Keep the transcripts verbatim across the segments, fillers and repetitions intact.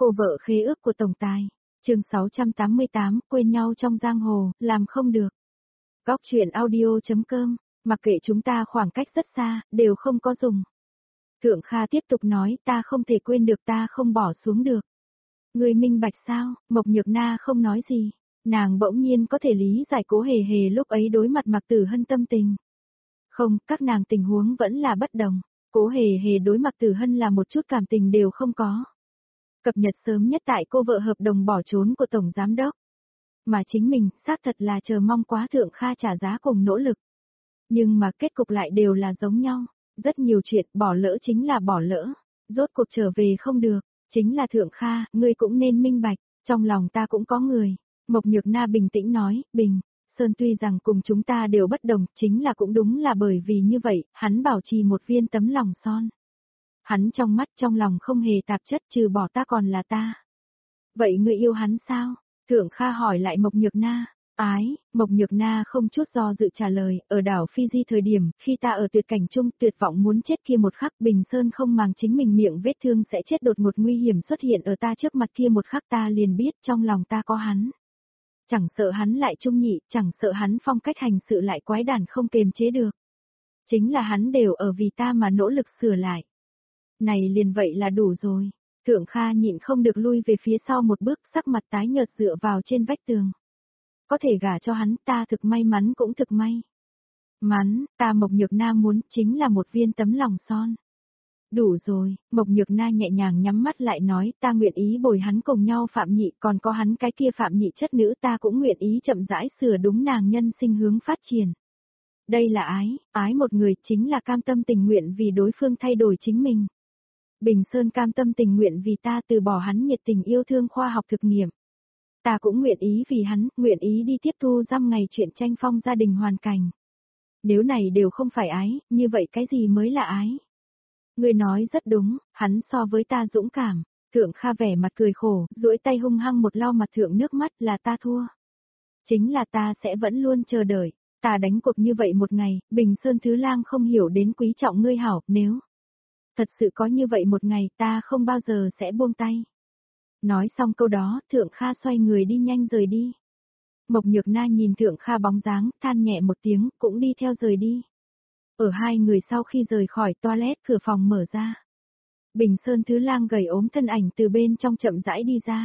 Cô vợ khế ước của tổng tài. Chương sáu trăm tám mươi tám, quên nhau trong giang hồ, làm không được. Góc truyện audio.com, mặc kệ chúng ta khoảng cách rất xa, đều không có dùng. Thượng Kha tiếp tục nói, ta không thể quên được, ta không bỏ xuống được. Người minh bạch sao? Mộc Nhược Na không nói gì. Nàng bỗng nhiên có thể lý giải Cố Hề Hề lúc ấy đối mặt Mạc Tử Hân tâm tình. Không, các nàng tình huống vẫn là bất đồng. Cố Hề Hề đối Mạc Tử Hân là một chút cảm tình đều không có. Cập nhật sớm nhất tại cô vợ hợp đồng bỏ trốn của Tổng Giám Đốc. Mà chính mình, xác thật là chờ mong quá Thượng Kha trả giá cùng nỗ lực. Nhưng mà kết cục lại đều là giống nhau. Rất nhiều chuyện bỏ lỡ chính là bỏ lỡ. Rốt cuộc trở về không được. Chính là Thượng Kha, ngươi cũng nên minh bạch. Trong lòng ta cũng có người. Mộc Nhược Na bình tĩnh nói, Bình, Sơn tuy rằng cùng chúng ta đều bất đồng, chính là cũng đúng là bởi vì như vậy, hắn bảo trì một viên tấm lòng son. Hắn trong mắt trong lòng không hề tạp chất, trừ bỏ ta còn là ta. Vậy ngươi yêu hắn sao? Thượng Kha hỏi lại Mộc Nhược Na. Ái, Mộc Nhược Na không chút do dự trả lời, ở đảo Fiji thời điểm, khi ta ở tuyệt cảnh chung tuyệt vọng muốn chết kia một khắc, Bình Sơn không màng chính mình miệng vết thương sẽ chết đột ngột nguy hiểm xuất hiện ở ta trước mặt kia một khắc, ta liền biết trong lòng ta có hắn. Chẳng sợ hắn lại trung nhị, chẳng sợ hắn phong cách hành sự lại quái đản không kềm chế được. Chính là hắn đều ở vì ta mà nỗ lực sửa lại. Này liền vậy là đủ rồi. Thượng Kha nhịn không được lui về phía sau một bước, sắc mặt tái nhợt dựa vào trên vách tường. Có thể gả cho hắn, ta thực may mắn cũng thực may. Mắn, ta Mộc Nhược Na muốn chính là một viên tấm lòng son. Đủ rồi, Mộc Nhược Na nhẹ nhàng nhắm mắt lại nói, ta nguyện ý bồi hắn cùng nhau Phạm Nhị, còn có hắn cái kia Phạm Nhị chất nữ, ta cũng nguyện ý chậm rãi sửa đúng nàng nhân sinh hướng phát triển. Đây là ái, ái một người chính là cam tâm tình nguyện vì đối phương thay đổi chính mình. Bình Sơn cam tâm tình nguyện vì ta từ bỏ hắn nhiệt tình yêu thương khoa học thực nghiệm. Ta cũng nguyện ý vì hắn, nguyện ý đi tiếp thu dăm ngày chuyện tranh phong gia đình hoàn cảnh. Nếu này đều không phải ái, như vậy cái gì mới là ái? Ngươi nói rất đúng, hắn so với ta dũng cảm. Thượng Kha vẻ mặt cười khổ, duỗi tay hung hăng một lau mặt thượng nước mắt, là ta thua. Chính là ta sẽ vẫn luôn chờ đợi, ta đánh cuộc như vậy một ngày, Bình Sơn Thứ Lang không hiểu đến quý trọng ngươi hảo, nếu thật sự có như vậy một ngày, ta không bao giờ sẽ buông tay. Nói xong câu đó, Thượng Kha xoay người đi nhanh rời đi. Mộc Nhược Na nhìn Thượng Kha bóng dáng, than nhẹ một tiếng, cũng đi theo rời đi. Ở hai người sau khi rời khỏi toilet, cửa phòng mở ra. Bình Sơn Thứ Lang gầy ốm thân ảnh từ bên trong chậm rãi đi ra.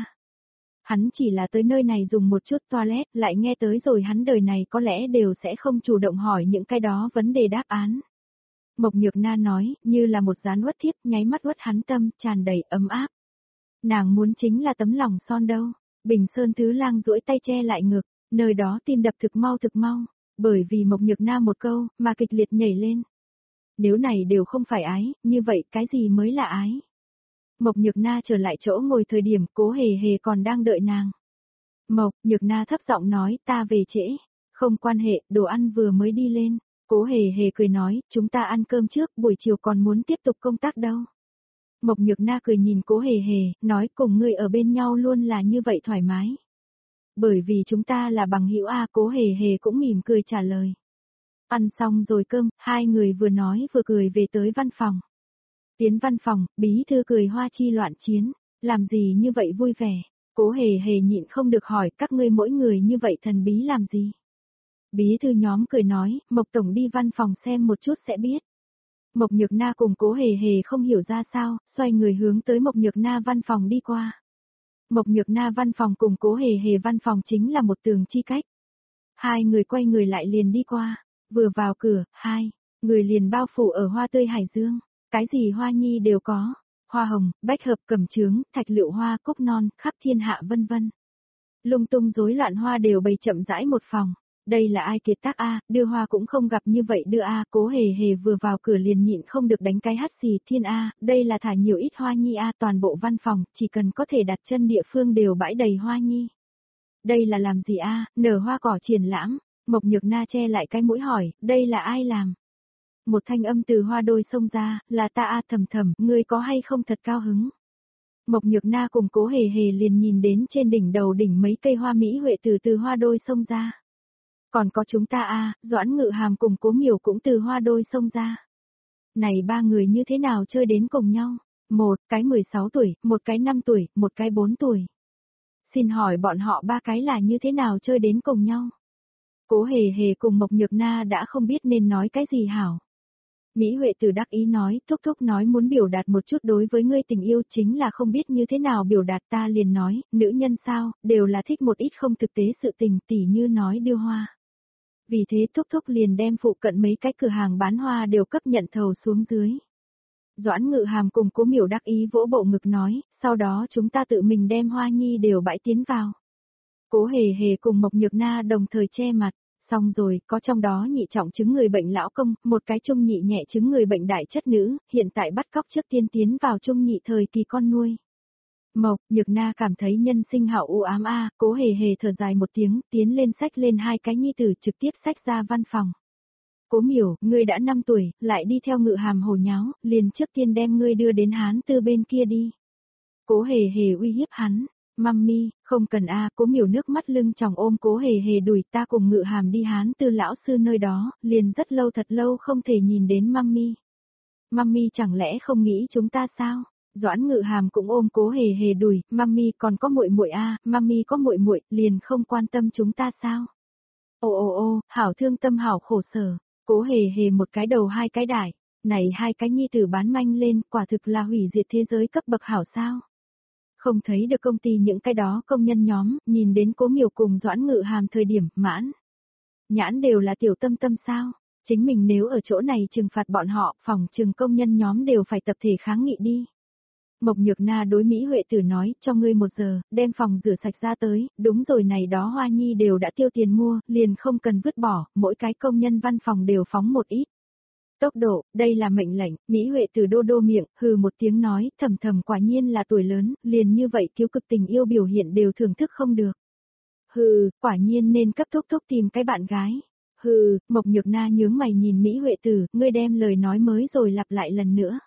Hắn chỉ là tới nơi này dùng một chút toilet, lại nghe tới rồi hắn đời này có lẽ đều sẽ không chủ động hỏi những cái đó vấn đề đáp án. Mộc Nhược Na nói, như là một gián uất thiếp, nháy mắt uất hắn tâm, tràn đầy ấm áp. Nàng muốn chính là tấm lòng son đâu. Bình Sơn Thứ Lang duỗi tay che lại ngực, nơi đó tim đập thực mau thực mau, bởi vì Mộc Nhược Na một câu, mà kịch liệt nhảy lên. Nếu này đều không phải ái, như vậy cái gì mới là ái? Mộc Nhược Na trở lại chỗ ngồi thời điểm Cố Hề Hề còn đang đợi nàng. Mộc Nhược Na thấp giọng nói, ta về trễ. Không quan hệ, đồ ăn vừa mới đi lên. Cố Hề Hề cười nói, chúng ta ăn cơm trước, buổi chiều còn muốn tiếp tục công tác đâu. Mộc Nhược Na cười nhìn Cố Hề Hề, nói cùng ngươi ở bên nhau luôn là như vậy thoải mái. Bởi vì chúng ta là bằng hữu a, Cố Hề Hề cũng mỉm cười trả lời. Ăn xong rồi cơm, hai người vừa nói vừa cười về tới văn phòng. Tiến văn phòng, bí thư cười hoa chi loạn chiến, làm gì như vậy vui vẻ. Cố Hề Hề nhịn không được hỏi, các ngươi mỗi người như vậy thần bí làm gì? Bí thư nhóm cười nói, Mộc Tổng đi văn phòng xem một chút sẽ biết. Mộc Nhược Na cùng Cố Hề Hề không hiểu ra sao, xoay người hướng tới Mộc Nhược Na văn phòng đi qua. Mộc Nhược Na văn phòng cùng Cố Hề Hề văn phòng chính là một tường chi cách. Hai người quay người lại liền đi qua, vừa vào cửa, hai người liền bao phủ ở hoa tươi hải dương, cái gì hoa nhi đều có, hoa hồng, bách hợp, cẩm chướng, thạch lựu hoa, cúc non, khắp thiên hạ vân vân. Lung tung rối loạn hoa đều bày chậm rãi một phòng. Đây là ai kiệt tác a, đưa hoa cũng không gặp như vậy đưa a, Cố Hề Hề vừa vào cửa liền nhịn không được đánh cái hắt xì, thiên a, đây là thả nhiều ít hoa nhi a, toàn bộ văn phòng, chỉ cần có thể đặt chân địa phương đều bãi đầy hoa nhi. Đây là làm gì a, nở hoa cỏ triển lãm, Mộc Nhược Na che lại cái mũi hỏi, đây là ai làm? Một thanh âm từ hoa đôi xông ra, là ta a, Thầm Thầm, ngươi có hay không thật cao hứng? Mộc Nhược Na cùng Cố Hề Hề liền nhìn đến trên đỉnh đầu đỉnh mấy cây hoa mỹ huệ từ từ hoa đôi xông ra. Còn có chúng ta a, Doãn Ngự Hàm cùng Cố Miểu cũng từ hoa đôi xông ra. Này ba người như thế nào chơi đến cùng nhau? Một cái mười sáu tuổi, một cái năm tuổi, một cái bốn tuổi. Xin hỏi bọn họ ba cái là như thế nào chơi đến cùng nhau? Cố Hề Hề cùng Mộc Nhược Na đã không biết nên nói cái gì hảo. Mỹ Huệ Tử đắc ý nói, thúc thúc nói muốn biểu đạt một chút đối với ngươi tình yêu chính là không biết như thế nào biểu đạt, ta liền nói, nữ nhân sao, đều là thích một ít không thực tế sự tình, tỉ như nói đưa hoa. Vì thế thúc thúc liền đem phụ cận mấy cái cửa hàng bán hoa đều cấp nhận thầu xuống dưới. Doãn Ngự Hàm cùng Cố Miểu đắc ý vỗ bộ ngực nói, sau đó chúng ta tự mình đem hoa nhi đều bãi tiến vào. Cố Hề Hề cùng Mộc Nhược Na đồng thời che mặt. Xong rồi, có trong đó nhị trọng chứng người bệnh lão công, một cái trung nhị nhẹ chứng người bệnh đại chất nữ, hiện tại bắt cóc trước tiên tiến vào trung nhị thời kỳ con nuôi. Mộc Nhược Na cảm thấy nhân sinh hảo u ám a, Cố Hề Hề thở dài một tiếng, tiến lên xách lên hai cái nhi tử trực tiếp xách ra văn phòng. Cố Miểu, ngươi đã năm tuổi, lại đi theo Ngự Hàm hồ nháo, liền trước tiên đem ngươi đưa đến Hán Tư bên kia đi. Cố Hề Hề uy hiếp hắn. Mummy, không cần a, Cố Miểu nước mắt lưng tròng ôm Cố Hề Hề đùi, ta cùng Ngự Hàm đi Hán Tư lão sư nơi đó, liền rất lâu thật lâu không thể nhìn đến Mummy. Mummy chẳng lẽ không nghĩ chúng ta sao? Doãn Ngự Hàm cũng ôm Cố Hề Hề đùi, Mummy còn có muội muội a, Mummy có muội muội, liền không quan tâm chúng ta sao? Ô ô ô, hảo thương tâm hảo khổ sở, Cố Hề Hề một cái đầu hai cái đại, này hai cái nhi tử bán manh lên, quả thực là hủy diệt thế giới cấp bậc hảo sao? Không thấy được công ty những cái đó công nhân nhóm, nhìn đến Cố Miểu cùng Doãn Ngự Hàm thời điểm, mãn. Nhãn đều là tiểu tâm tâm sao, chính mình nếu ở chỗ này trừng phạt bọn họ, phòng trừng công nhân nhóm đều phải tập thể kháng nghị đi. Mộc Nhược Na đối Mỹ Huệ Tử nói, cho ngươi một giờ, đem phòng rửa sạch ra tới, đúng rồi này đó hoa nhi đều đã tiêu tiền mua, liền không cần vứt bỏ, mỗi cái công nhân văn phòng đều phóng một ít. Tốc độ, đây là mệnh lệnh, Mỹ Huệ Tử đô đô miệng, hừ một tiếng nói, thầm thầm quả nhiên là tuổi lớn, liền như vậy kiêu cực tình yêu biểu hiện đều thưởng thức không được. Hừ, quả nhiên nên cấp thúc thúc tìm cái bạn gái. Hừ, Mộc Nhược Na nhướng mày nhìn Mỹ Huệ Tử, ngươi đem lời nói mới rồi lặp lại lần nữa.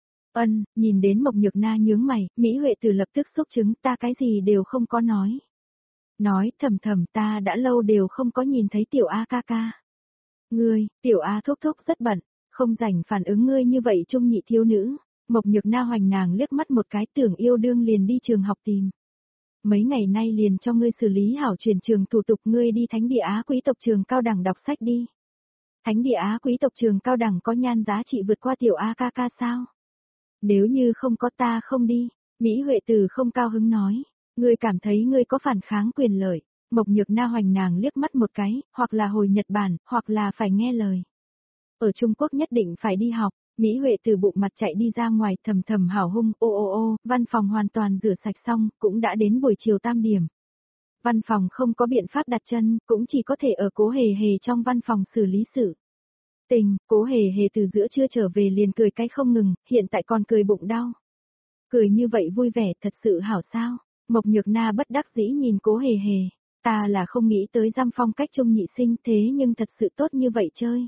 Ân, nhìn đến Mộc Nhược Na nhướng mày, Mỹ Huệ Tử lập tức xúc chứng, ta cái gì đều không có nói. Nói, thầm thầm ta đã lâu đều không có nhìn thấy tiểu A ca ca. Ngươi, tiểu A thúc thúc rất bận. Không rảnh phản ứng ngươi như vậy trung nhị thiếu nữ, Mộc Nhược Na hoành nàng liếc mắt một cái tưởng yêu đương liền đi trường học tìm. Mấy ngày nay liền cho ngươi xử lý hảo chuyển trường thủ tục ngươi đi Thánh Địa Á quý tộc trường cao đẳng đọc sách đi. Thánh Địa Á quý tộc trường cao đẳng có nhan giá trị vượt qua tiểu A ca ca sao? Nếu như không có ta không đi, Mỹ Huệ Tử không cao hứng nói, ngươi cảm thấy ngươi có phản kháng quyền lợi, Mộc Nhược Na hoành nàng liếc mắt một cái, hoặc là hồi Nhật Bản, hoặc là phải nghe lời. Ở Trung Quốc nhất định phải đi học, Mỹ Huệ từ bụng mặt chạy đi ra ngoài thầm thầm hảo hung, ô ô ô, văn phòng hoàn toàn rửa sạch xong, cũng đã đến buổi chiều tam điểm. Văn phòng không có biện pháp đặt chân, cũng chỉ có thể ở Cố Hề Hề trong văn phòng xử lý sự. Tình, Cố Hề Hề từ giữa trưa trở về liền cười cái không ngừng, hiện tại còn cười bụng đau. Cười như vậy vui vẻ thật sự hảo sao, Mộc Nhược Na bất đắc dĩ nhìn Cố Hề Hề, ta là không nghĩ tới giam phong cách trung nhị sinh thế nhưng thật sự tốt như vậy chơi.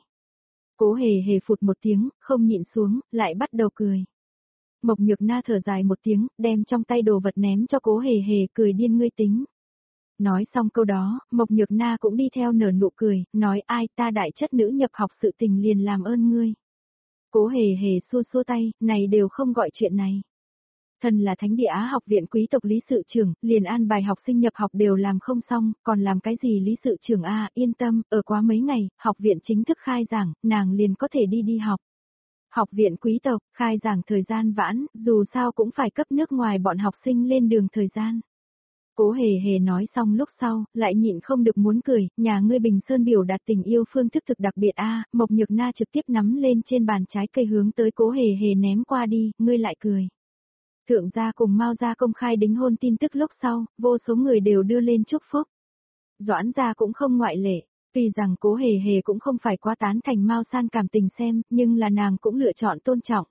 Cố Hề Hề phụt một tiếng, không nhịn xuống, lại bắt đầu cười. Mộc Nhược Na thở dài một tiếng, đem trong tay đồ vật ném cho Cố Hề Hề cười điên ngươi tính. Nói xong câu đó, Mộc Nhược Na cũng đi theo nở nụ cười, nói ai ta đại chất nữ nhập học sự tình liền làm ơn ngươi. Cố Hề Hề xua xua tay, này đều không gọi chuyện này. Thần là Thánh Địa Á học viện quý tộc lý sự trưởng, liền an bài học sinh nhập học đều làm không xong, còn làm cái gì lý sự trưởng a, yên tâm, ở quá mấy ngày, học viện chính thức khai giảng, nàng liền có thể đi đi học. Học viện quý tộc, khai giảng thời gian vãn, dù sao cũng phải cấp nước ngoài bọn học sinh lên đường thời gian. Cố Hề Hề nói xong lúc sau, lại nhịn không được muốn cười, nhà ngươi Bình Sơn biểu đạt tình yêu phương thức thực đặc biệt a, Mộc Nhược Na trực tiếp nắm lên trên bàn trái cây hướng tới Cố Hề Hề ném qua đi, ngươi lại cười. Thượng gia cùng Mao gia công khai đính hôn tin tức lúc sau, vô số người đều đưa lên chúc phúc. Doãn gia cũng không ngoại lệ, tuy rằng Cố Hề Hề cũng không phải quá tán thành Mao San cảm tình xem, nhưng là nàng cũng lựa chọn tôn trọng.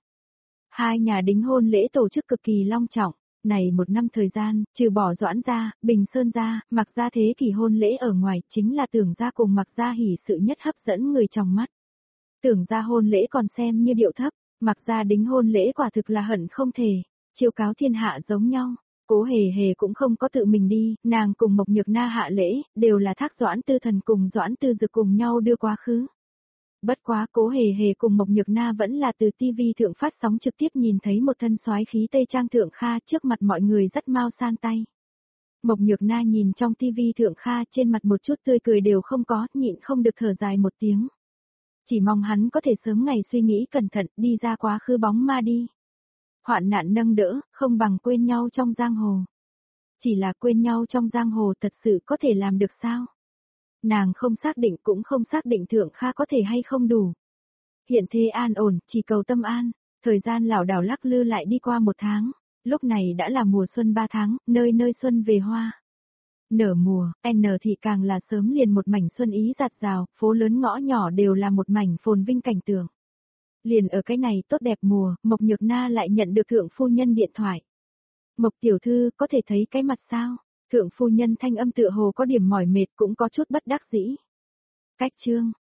Hai nhà đính hôn lễ tổ chức cực kỳ long trọng, này một năm thời gian, trừ bỏ Doãn gia, Bình Sơn gia, Mạc gia thế kỷ hôn lễ ở ngoài, chính là Tưởng gia cùng Mạc gia hỉ sự nhất hấp dẫn người trong mắt. Tưởng gia hôn lễ còn xem như điệu thấp, Mạc gia đính hôn lễ quả thực là hận không thể. Chiêu cáo thiên hạ giống nhau, Cố Hề Hề cũng không có tự mình đi, nàng cùng Mộc Nhược Na hạ lễ, đều là thác Doãn Tư Thần cùng Doãn Tư Dực cùng nhau đưa quá khứ. Bất quá Cố Hề Hề cùng Mộc Nhược Na vẫn là từ tivi thượng phát sóng trực tiếp nhìn thấy một thân soái khí Tây Trang Thượng Kha trước mặt mọi người dắt mau san tay. Mộc Nhược Na nhìn trong tivi Thượng Kha trên mặt một chút tươi cười đều không có, nhịn không được thở dài một tiếng. Chỉ mong hắn có thể sớm ngày suy nghĩ cẩn thận đi ra quá khứ bóng ma đi. Hoạn nạn nâng đỡ, không bằng quên nhau trong giang hồ. Chỉ là quên nhau trong giang hồ thật sự có thể làm được sao? Nàng không xác định cũng không xác định Thượng Kha có thể hay không đủ. Hiện thế an ổn, chỉ cầu tâm an, thời gian lảo đảo lắc lư lại đi qua một tháng, lúc này đã là mùa xuân ba tháng, nơi nơi xuân về hoa. Nở mùa, N thị càng là sớm liền một mảnh xuân ý giạt rào, phố lớn ngõ nhỏ đều là một mảnh phồn vinh cảnh tượng. Liền ở cái này tốt đẹp mùa, Mộc Nhược Na lại nhận được thượng phu nhân điện thoại. Mộc tiểu thư, có thể thấy cái mặt sao? Thượng phu nhân thanh âm tựa hồ có điểm mỏi mệt cũng có chút bất đắc dĩ. Cách chương